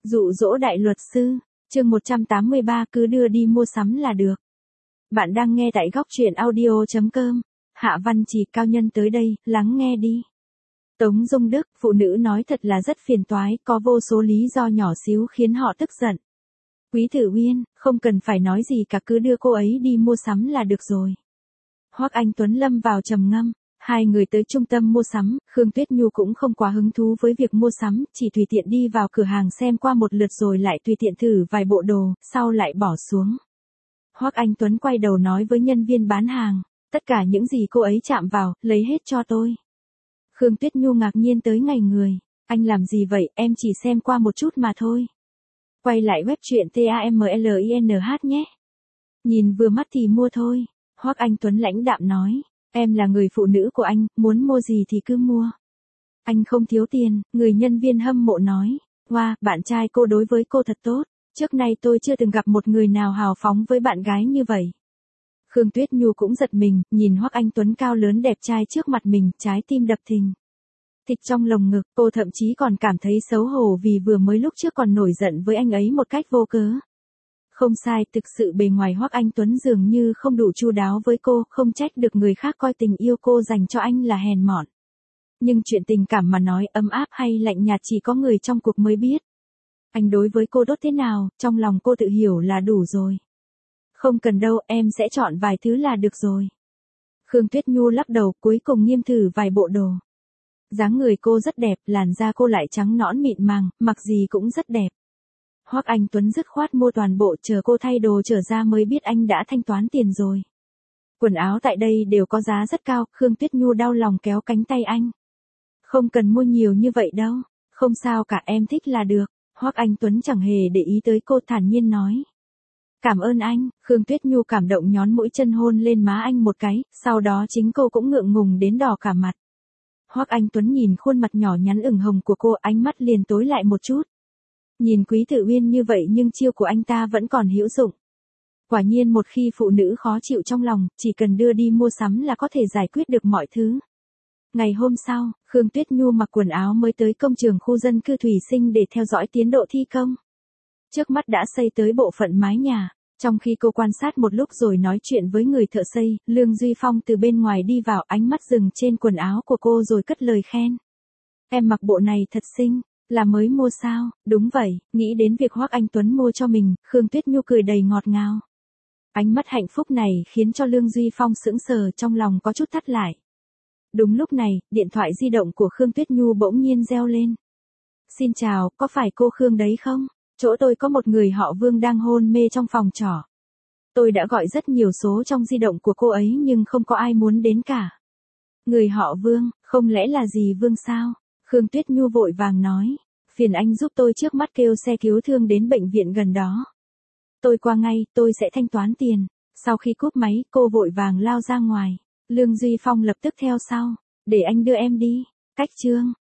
Dụ dỗ đại luật sư, chương 183 cứ đưa đi mua sắm là được. Bạn đang nghe tại góc truyện audio.com. Hạ Văn Chỉ cao nhân tới đây, lắng nghe đi. Tống Dung Đức, phụ nữ nói thật là rất phiền toái, có vô số lý do nhỏ xíu khiến họ tức giận. Quý Tử Uyên, không cần phải nói gì cả, cứ đưa cô ấy đi mua sắm là được rồi. Hoắc Anh Tuấn lâm vào trầm ngâm. Hai người tới trung tâm mua sắm, Khương Tuyết Nhu cũng không quá hứng thú với việc mua sắm, chỉ tùy tiện đi vào cửa hàng xem qua một lượt rồi lại tùy tiện thử vài bộ đồ, sau lại bỏ xuống. Hoắc Anh Tuấn quay đầu nói với nhân viên bán hàng, tất cả những gì cô ấy chạm vào, lấy hết cho tôi. Khương Tuyết Nhu ngạc nhiên tới ngây người, anh làm gì vậy, em chỉ xem qua một chút mà thôi. Quay lại web truyện TAMLINH nhé. Nhìn vừa mắt thì mua thôi, Hoắc Anh Tuấn lãnh đạm nói. Em là người phụ nữ của anh, muốn mua gì thì cứ mua. Anh không thiếu tiền, người nhân viên hâm mộ nói. Wow, bạn trai cô đối với cô thật tốt. Trước nay tôi chưa từng gặp một người nào hào phóng với bạn gái như vậy. Khương Tuyết Nhu cũng giật mình, nhìn Hoắc Anh Tuấn cao lớn đẹp trai trước mặt mình, trái tim đập thình thịch trong lồng ngực. Cô thậm chí còn cảm thấy xấu hổ vì vừa mới lúc trước còn nổi giận với anh ấy một cách vô cớ. Không sai, thực sự bề ngoài Hoắc Anh Tuấn dường như không đủ chu đáo với cô, không trách được người khác coi tình yêu cô dành cho anh là hèn mọn. Nhưng chuyện tình cảm mà nói ấm áp hay lạnh nhạt chỉ có người trong cuộc mới biết. Anh đối với cô tốt thế nào, trong lòng cô tự hiểu là đủ rồi. Không cần đâu, em sẽ chọn vài thứ là được rồi. Khương Tuyết Nhu lắc đầu, cuối cùng nghiêm thử vài bộ đồ. Dáng người cô rất đẹp, làn da cô lại trắng nõn mịn màng, mặc gì cũng rất đẹp. Hoắc Anh Tuấn dứt khoát mua toàn bộ, chờ cô thay đồ trở ra mới biết anh đã thanh toán tiền rồi. Quần áo tại đây đều có giá rất cao, Khương Tuyết Nhu đau lòng kéo cánh tay anh. Không cần mua nhiều như vậy đâu, không sao cả, em thích là được. Hoắc Anh Tuấn chẳng hề để ý tới cô, thản nhiên nói. Cảm ơn anh, Khương Tuyết Nhu cảm động nhón mũi chân hôn lên má anh một cái, sau đó chính cô cũng ngượng ngùng đến đỏ cả mặt. Hoắc Anh Tuấn nhìn khuôn mặt nhỏ nhắn ửng hồng của cô, ánh mắt liền tối lại một chút. Nhìn Quý Tử Uyên như vậy nhưng chiêu của anh ta vẫn còn hữu dụng. Quả nhiên một khi phụ nữ khó chịu trong lòng, chỉ cần đưa đi mua sắm là có thể giải quyết được mọi thứ. Ngày hôm sau, Khương Tuyết Nhu mặc quần áo mới tới công trường khu dân cư Thủy Sinh để theo dõi tiến độ thi công. Trước mắt đã xây tới bộ phận mái nhà. Trong khi cô quan sát một lúc rồi nói chuyện với người thợ xây, Lương Duy Phong từ bên ngoài đi vào, ánh mắt dừng trên quần áo của cô rồi cất lời khen. Em mặc bộ này thật xinh. Là mới mua sao? Đúng vậy, nghĩ đến việc Hoắc Anh Tuấn mua cho mình, Khương Tuyết Nhu cười đầy ngọt ngào. Ánh mắt hạnh phúc này khiến cho Lương Duy Phong sững sờ, trong lòng có chút thắt lại. Đúng lúc này, điện thoại di động của Khương Tuyết Nhu bỗng nhiên reo lên. Xin chào, có phải cô Khương đấy không? Chỗ tôi có một người họ Vương đang hôn mê trong phòng trọ. Tôi đã gọi rất nhiều số trong di động của cô ấy nhưng không có ai muốn đến cả. Người họ Vương, không lẽ là dì Vương sao? Khương Tuyết Nhu vội vàng nói, phiền anh giúp tôi trước mắt kêu xe cứu thương đến bệnh viện gần đó. Tôi qua ngay, tôi sẽ thanh toán tiền. Sau khi cúp máy, cô vội vàng lao ra ngoài. Lương Duy Phong lập tức theo sau, để anh đưa em đi. Cách chương.